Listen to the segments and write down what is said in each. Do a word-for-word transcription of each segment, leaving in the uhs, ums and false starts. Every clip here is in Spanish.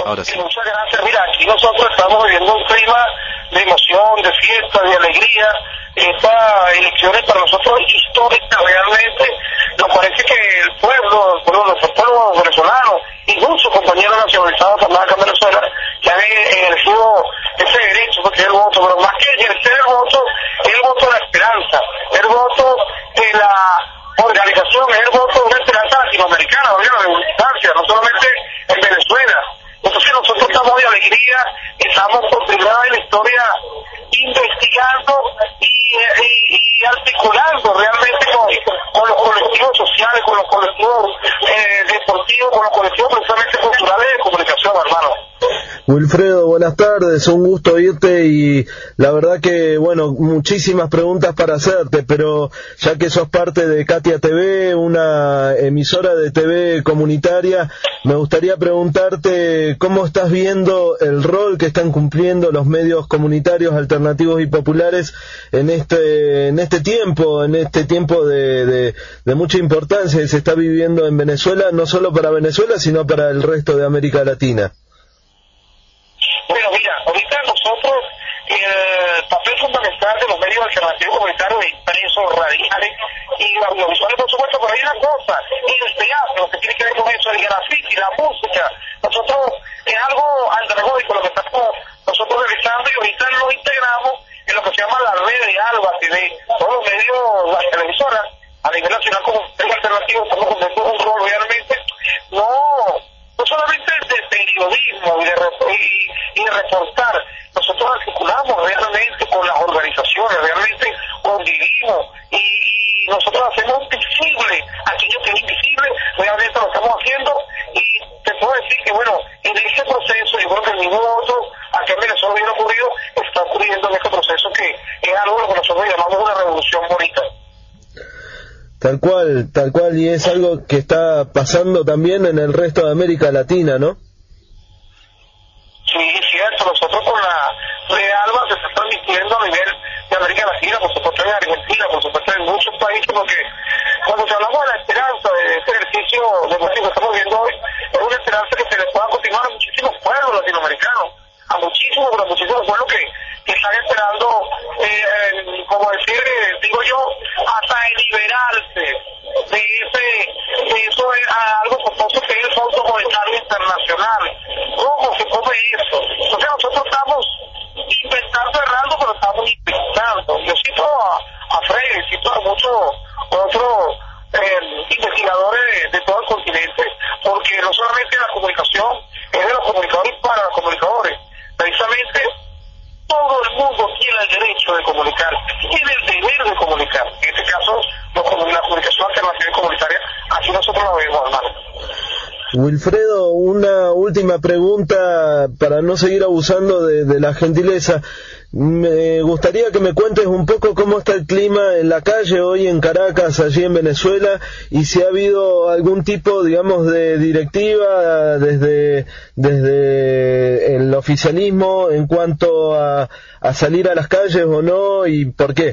Ahora sí. Muchas gracias. Mira, aquí nosotros estamos viviendo un clima de emoción, de fiesta, de alegría. Estas elecciones para nosotros históricas realmente. Nos parece que el pueblo, el pueblo, nuestro pueblo venezolano y muchos compañeros nacionalizados también acá en Venezuela que han elegido ese derecho, porque es el voto, pero más que ejercer el voto, es el voto de la esperanza, el voto de la organización, es el voto de una esperanza latinoamericana, de abundancia, no solamente en Venezuela. Entonces nosotros estamos de alegría, estamos por primera vez en la historia investigando y, y, y articulando realmente con, con los colectivos sociales, con los colectivos eh, deportivos, con los colectivos precisamente culturales de comunicación, hermano. Wilfredo, buenas tardes, un gusto oírte y la verdad que, bueno, muchísimas preguntas para hacerte, pero ya que sos parte de Katia T V, una emisora de T V comunitaria, me gustaría preguntarte cómo estás viendo el rol que están cumpliendo los medios comunitarios alternativos y populares en este en este tiempo, en este tiempo de, de, de mucha importancia que se está viviendo en Venezuela, no solo para Venezuela, sino para el resto de América Latina. Bueno, mira, ahorita nosotros el papel fundamental de los medios alternativos comunitarios, impresos, radiales y audiovisuales, por supuesto, pero hay una cosa, y el teatro, lo que tiene que ver con eso, el graffiti, la música, nosotros es algo antagónico lo que estamos nosotros realizando y ahorita lo integramos en lo que se llama la red de ALBA T V, todos los medios, las televisoras, a nivel nacional como medios alternativos, estamos cumpliendo un rol realmente, no, no solamente de periodismo y de, y, y de reportar, nosotros articulamos realmente con las organizaciones, realmente convivimos y, y nosotros hacemos visible aquello que es invisible, realmente lo estamos haciendo y te puedo decir que bueno, en ese proceso, yo creo que ningún otro aquí en Venezuela hubiera ocurrido, está ocurriendo en este proceso que es algo que nosotros llamamos una revolución bonita. Tal cual, tal cual, y es algo que está pasando también en el resto de América Latina, ¿no? Sí, es cierto, nosotros con la red ALBA se está transmitiendo a nivel de América Latina, por supuesto en Argentina, por supuesto en muchos países, porque cuando te hablamos de la esperanza, de este ejercicio de música que estamos viendo hoy, es una esperanza que se le pueda continuar a muchísimos pueblos latinoamericanos, a muchísimos, pero a muchísimos pueblos que, que están esperando, eh, como decir, eh, digo yo, hasta liberarse de ese, de eso es algo famoso que es el Fondo Monetario Internacional. ¿Cómo se come eso? Entonces nosotros estamos inventando errando, pero estamos inventando. Yo cito a, a Freire, cito a muchos otros eh, investigadores de, de todo el continente, porque no solamente la comunicación es de los comunicadores para los comunicadores, precisamente todo el mundo tiene el derecho de comunicar, tiene el deber de comunicar. En este caso, la comunicación alternativa y comunitaria, así nosotros lo vemos, hermano. Wilfredo, una última pregunta para no seguir abusando de, de la gentileza. Me gustaría que me cuentes un poco cómo está el clima en la calle hoy en Caracas, allí en Venezuela, y si ha habido algún tipo, digamos, de directiva desde desde el oficialismo en cuanto a, a salir a las calles o no, y por qué.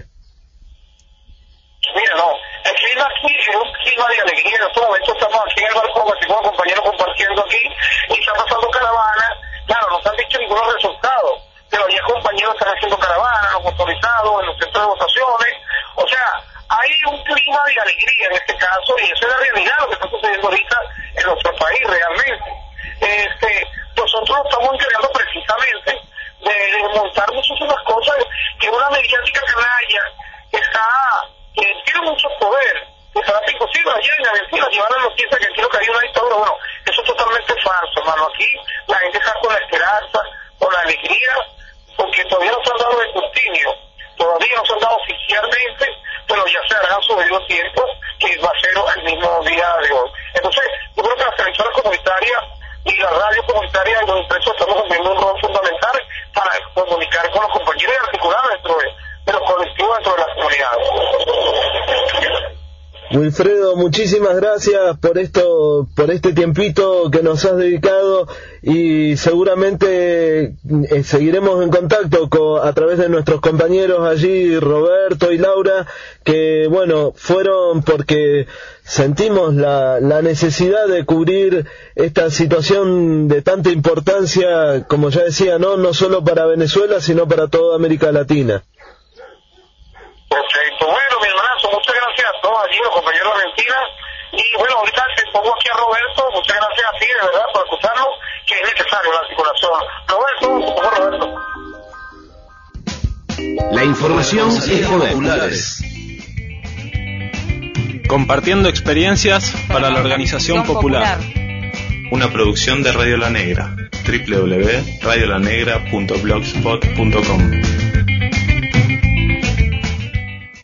Mira, no, el clima aquí es un clima de alegría. En estos momentos estamos aquí en el balcón, así como compañeros compartiendo aquí, y están pasando caravanas. Claro, no se han dicho ningunos resultados, pero ya compañeros están haciendo caravanas, los motorizados, en los centros de votaciones. O sea, hay un clima de alegría en este caso, y eso es la realidad, lo que está sucediendo ahorita en nuestro país realmente. Este, nosotros estamos encargando precisamente de, de montar muchísimas cosas, que una mediática canalla que está, que tiene mucho poder, que será imposible allá en Argentina llevar la noticia que quiero que hay una dictadura. Bueno, eso es totalmente falso, hermano. Aquí la gente está con la esperanza, con la alegría, porque todavía no se han dado de escrutinio, todavía no se han dado oficialmente, pero ya se harán su debido tiempo, que va a ser el mismo día de hoy. Entonces, yo creo que las televisoras comunitarias y la radio comunitaria y los impresos estamos cumpliendo un rol fundamental para comunicar con los compañeros y articular dentro de, de los colectivos, dentro de las comunidades. Wilfredo, muchísimas gracias por esto, por este tiempito que nos has dedicado, y seguramente eh, seguiremos en contacto con, a través de nuestros compañeros allí, Roberto y Laura, que bueno, fueron porque sentimos la, la necesidad de cubrir esta situación de tanta importancia, como ya decía, no, no solo para Venezuela, sino para toda América Latina. Perfecto. Bueno, mi hermanazo, muchas gracias a todos allí, los compañeros de Argentina. Y bueno, ahorita te pongo aquí a Roberto, muchas gracias a ti, de verdad, por escucharnos, que es necesario la articulación. Roberto, por favor, Roberto. La información es poder. Compartiendo experiencias para la organización popular. Una producción de Radio La Negra. doble u doble u doble u punto radio la negra punto blogspot punto com